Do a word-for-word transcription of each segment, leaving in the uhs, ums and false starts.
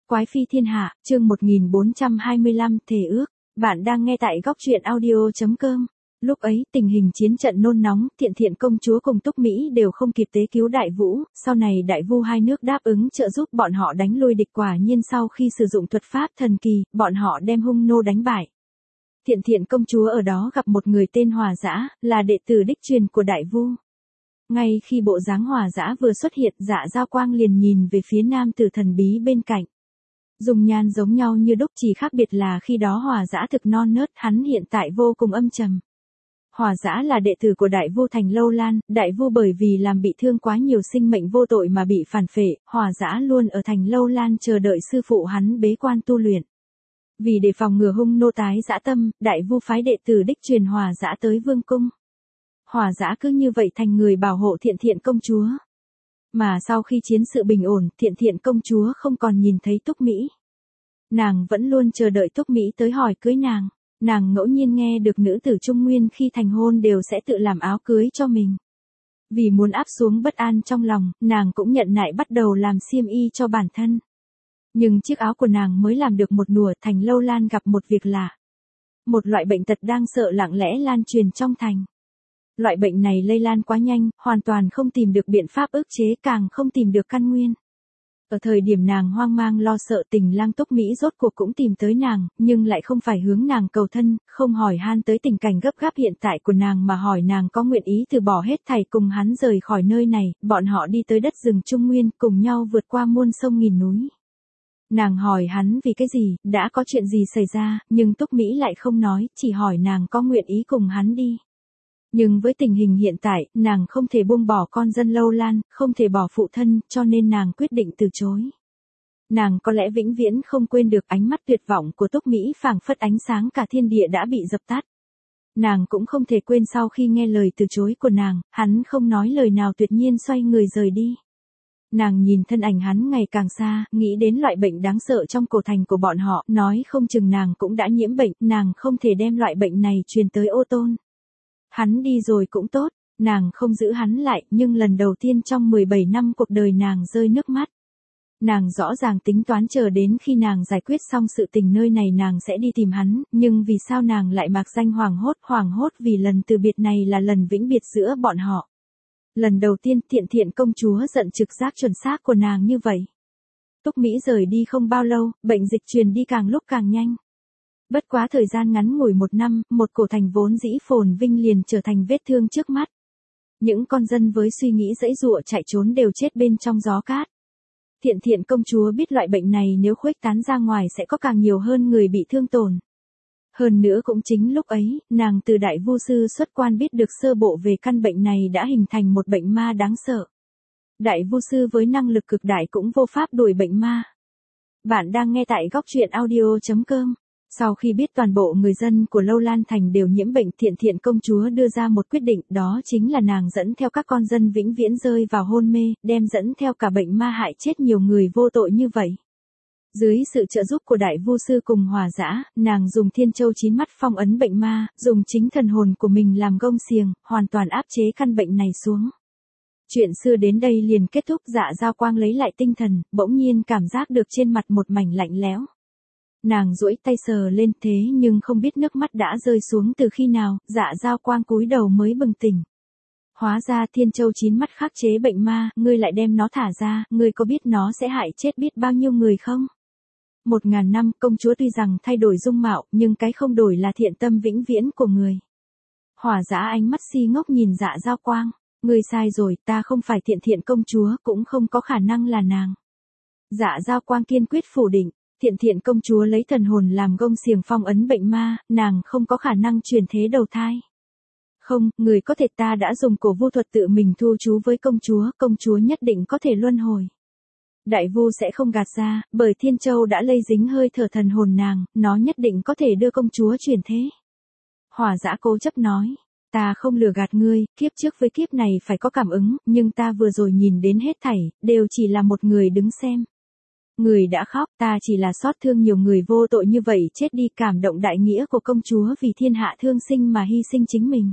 quái phi thiên hạ, chương một nghìn bốn trăm hai mươi lăm thề ước. Bạn đang nghe tại góc truyện audio chấm com. Lúc ấy, tình hình chiến trận nôn nóng, Thiện Thiện công chúa cùng Túc Mỹ đều không kịp tế cứu Đại Vũ, sau này Đại Vu hai nước đáp ứng trợ giúp bọn họ đánh lui địch, quả nhiên sau khi sử dụng thuật pháp thần kỳ, bọn họ đem hung nô đánh bại. Thiện Thiện công chúa ở đó gặp một người tên Hòa Dã, là đệ tử đích truyền của Đại Vu. Ngay khi bộ dáng Hòa Dã vừa xuất hiện, Dạ Dao Quang liền nhìn về phía nam tử thần bí bên cạnh. Dùng nhan giống nhau như đúc, chỉ khác biệt là khi đó Hòa Dã thực non nớt, hắn hiện tại vô cùng âm trầm. Hòa Dã là đệ tử của Đại Vu thành Lâu Lan, Đại Vu bởi vì làm bị thương quá nhiều sinh mệnh vô tội mà bị phản phệ, Hòa Dã luôn ở thành Lâu Lan chờ đợi sư phụ hắn bế quan tu luyện. Vì để phòng ngừa hung nô tái dã tâm, Đại Vu phái đệ tử đích truyền Hòa Dã tới vương cung. Hòa Dã cứ như vậy thành người bảo hộ Thiện Thiện công chúa. Mà sau khi chiến sự bình ổn, Thiện Thiện công chúa không còn nhìn thấy Túc Mỹ. Nàng vẫn luôn chờ đợi Túc Mỹ tới hỏi cưới nàng. Nàng ngẫu nhiên nghe được nữ tử Trung Nguyên khi thành hôn đều sẽ tự làm áo cưới cho mình. Vì muốn áp xuống bất an trong lòng, nàng cũng nhận nại bắt đầu làm xiêm y cho bản thân. Nhưng chiếc áo của nàng mới làm được một nùa, thành Lâu Lan gặp một việc lạ. Một loại bệnh tật đang sợ lặng lẽ lan truyền trong thành. Loại bệnh này lây lan quá nhanh, hoàn toàn không tìm được biện pháp ức chế, càng không tìm được căn nguyên. Ở thời điểm nàng hoang mang lo sợ, Tình Lang Túc Mỹ rốt cuộc cũng tìm tới nàng, nhưng lại không phải hướng nàng cầu thân, không hỏi han tới tình cảnh gấp gáp hiện tại của nàng mà hỏi nàng có nguyện ý từ bỏ hết thảy cùng hắn rời khỏi nơi này, bọn họ đi tới đất rừng Trung Nguyên, cùng nhau vượt qua muôn sông nghìn núi. Nàng hỏi hắn vì cái gì, đã có chuyện gì xảy ra, nhưng Túc Mỹ lại không nói, chỉ hỏi nàng có nguyện ý cùng hắn đi. Nhưng với tình hình hiện tại, nàng không thể buông bỏ con dân Lâu Lan, không thể bỏ phụ thân, cho nên nàng quyết định từ chối. Nàng có lẽ vĩnh viễn không quên được ánh mắt tuyệt vọng của Túc Mỹ, phảng phất ánh sáng cả thiên địa đã bị dập tắt. Nàng cũng không thể quên sau khi nghe lời từ chối của nàng, hắn không nói lời nào tuyệt nhiên xoay người rời đi. Nàng nhìn thân ảnh hắn ngày càng xa, nghĩ đến loại bệnh đáng sợ trong cổ thành của bọn họ, nói không chừng nàng cũng đã nhiễm bệnh, nàng không thể đem loại bệnh này truyền tới Ô Tôn. Hắn đi rồi cũng tốt, nàng không giữ hắn lại, nhưng lần đầu tiên trong mười bảy năm cuộc đời nàng rơi nước mắt. Nàng rõ ràng tính toán chờ đến khi nàng giải quyết xong sự tình nơi này nàng sẽ đi tìm hắn, nhưng vì sao nàng lại mạc danh hoảng hốt, hoảng hốt vì lần từ biệt này là lần vĩnh biệt giữa bọn họ. Lần đầu tiên Thiện Thiện công chúa giận trực giác chuẩn xác của nàng như vậy. Túc Mỹ rời đi không bao lâu, bệnh dịch truyền đi càng lúc càng nhanh. Bất quá thời gian ngắn ngủi một năm, một cổ thành vốn dĩ phồn vinh liền trở thành vết thương trước mắt. Những con dân với suy nghĩ giãy giụa chạy trốn đều chết bên trong gió cát. Thiện Thiện công chúa biết loại bệnh này nếu khuếch tán ra ngoài sẽ có càng nhiều hơn người bị thương tổn. Hơn nữa cũng chính lúc ấy, nàng từ Đại Vu sư xuất quan biết được sơ bộ về căn bệnh này đã hình thành một bệnh ma đáng sợ. Đại Vu sư với năng lực cực đại cũng vô pháp đuổi bệnh ma. Bạn đang nghe tại góc truyện audio chấm com. Sau khi biết toàn bộ người dân của Lâu Lan thành đều nhiễm bệnh, Thiện Thiện công chúa đưa ra một quyết định, đó chính là nàng dẫn theo các con dân vĩnh viễn rơi vào hôn mê, đem dẫn theo cả bệnh ma hại chết nhiều người vô tội như vậy. Dưới sự trợ giúp của Đại Vu sư cùng Hòa Dã, nàng dùng Thiên Châu chín mắt phong ấn bệnh ma, dùng chính thần hồn của mình làm gông xiềng, hoàn toàn áp chế căn bệnh này xuống. Chuyện xưa đến đây liền kết thúc. Dạ Dao Quang lấy lại tinh thần, bỗng nhiên cảm giác được trên mặt một mảnh lạnh lẽo. Nàng duỗi tay sờ lên, thế nhưng không biết nước mắt đã rơi xuống từ khi nào, Dạ Dao Quang cúi đầu mới bừng tỉnh. Hóa ra Thiên Châu chín mắt khắc chế bệnh ma, ngươi lại đem nó thả ra, ngươi có biết nó sẽ hại chết biết bao nhiêu người không? Một ngàn năm, công chúa tuy rằng thay đổi dung mạo, nhưng cái không đổi là thiện tâm vĩnh viễn của người. Hòa Dã ánh mắt si ngốc nhìn Dạ Dao Quang, ngươi sai rồi, ta không phải Thiện Thiện công chúa, cũng không có khả năng là nàng. Dạ Dao Quang kiên quyết phủ định. Thiện Thiện công chúa lấy thần hồn làm gông xiềng phong ấn bệnh ma, nàng không có khả năng chuyển thế đầu thai. Không, người có thể, ta đã dùng cổ vu thuật tự mình thu chú với công chúa, công chúa nhất định có thể luân hồi. Đại Vu sẽ không gạt ra, bởi Thiên Châu đã lây dính hơi thở thần hồn nàng, nó nhất định có thể đưa công chúa chuyển thế. Hòa Dã cố chấp nói, ta không lừa gạt ngươi, kiếp trước với kiếp này phải có cảm ứng, nhưng ta vừa rồi nhìn đến hết thảy, đều chỉ là một người đứng xem. Người đã khóc, ta chỉ là xót thương nhiều người vô tội như vậy chết đi, cảm động đại nghĩa của công chúa vì thiên hạ thương sinh mà hy sinh chính mình.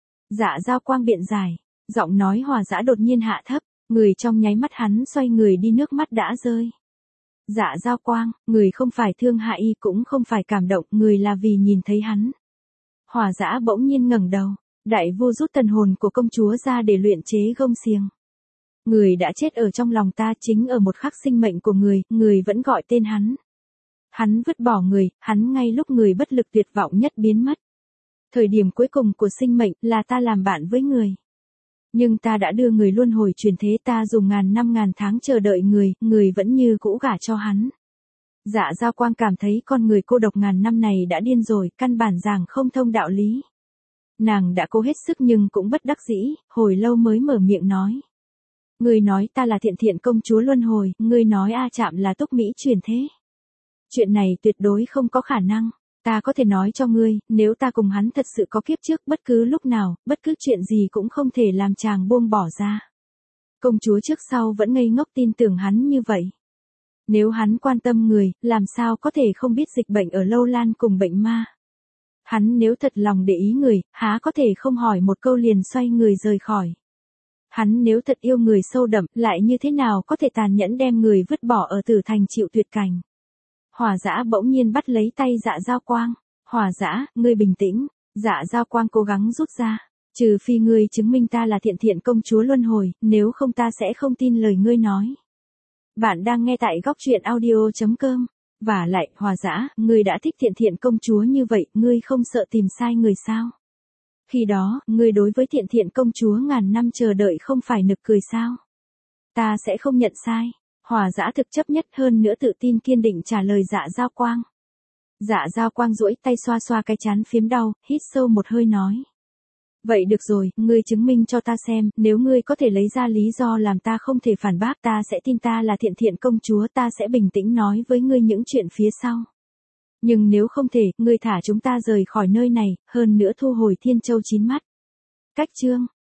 Dạ Dao Quang biện giải, giọng nói Hòa Dã đột nhiên hạ thấp, người trong nháy mắt hắn xoay người đi, nước mắt đã rơi. Dạ Giao Quang, người không phải thương hại y cũng không phải cảm động, người là vì nhìn thấy hắn. Hỏa Dã bỗng nhiên ngẩng đầu, đại vu rút thần hồn của công chúa ra để luyện chế gông xiềng. Người đã chết ở trong lòng ta chính ở một khắc sinh mệnh của người, người vẫn gọi tên hắn. Hắn vứt bỏ người, hắn ngay lúc người bất lực tuyệt vọng nhất biến mất. Thời điểm cuối cùng của sinh mệnh là ta làm bạn với người. Nhưng ta đã đưa người luân hồi chuyển thế, ta dùng ngàn năm ngàn tháng chờ đợi người, người vẫn như cũ gả cho hắn. Dạ Giao Quang cảm thấy con người cô độc ngàn năm này đã điên rồi, căn bản giảng không thông đạo lý. Nàng đã cố hết sức nhưng cũng bất đắc dĩ, hồi lâu mới mở miệng nói. Ngươi nói ta là Thiện Thiện công chúa luân hồi, ngươi nói A Trạm là Túc Mỹ chuyển thế. Chuyện này tuyệt đối không có khả năng. Ta có thể nói cho ngươi, nếu ta cùng hắn thật sự có kiếp trước, bất cứ lúc nào, bất cứ chuyện gì cũng không thể làm chàng buông bỏ ra. Công chúa trước sau vẫn ngây ngốc tin tưởng hắn như vậy. Nếu hắn quan tâm người, làm sao có thể không biết dịch bệnh ở Lâu Lan cùng bệnh ma. Hắn nếu thật lòng để ý người, há có thể không hỏi một câu liền xoay người rời khỏi. Hắn nếu thật yêu người sâu đậm, lại như thế nào có thể tàn nhẫn đem người vứt bỏ ở Tử Thành chịu tuyệt cảnh. Hỏa Dã bỗng nhiên bắt lấy tay Dạ Giao Quang. Hỏa Dã, ngươi bình tĩnh. Dạ Giao Quang cố gắng rút ra. Trừ phi ngươi chứng minh ta là Thiện Thiện công chúa luân hồi, nếu không ta sẽ không tin lời ngươi nói. Bạn đang nghe tại góc truyện audio chấm com. Và lại, Hỏa Dã, ngươi đã thích Thiện Thiện công chúa như vậy, ngươi không sợ tìm sai người sao? Khi đó, ngươi đối với Thiện Thiện công chúa ngàn năm chờ đợi không phải nực cười sao? Ta sẽ không nhận sai. Hỏa Dã thực chấp nhất hơn nữa tự tin kiên định trả lời Dạ Giao Quang. Dạ Giao Quang duỗi tay xoa xoa cái trán phiếm đau, hít sâu một hơi nói. Vậy được rồi, ngươi chứng minh cho ta xem, nếu ngươi có thể lấy ra lý do làm ta không thể phản bác, ta sẽ tin ta là Thiện Thiện công chúa, ta sẽ bình tĩnh nói với ngươi những chuyện phía sau. Nhưng nếu không thể, ngươi thả chúng ta rời khỏi nơi này, hơn nữa thu hồi Thiên Châu chín mắt. Cách chương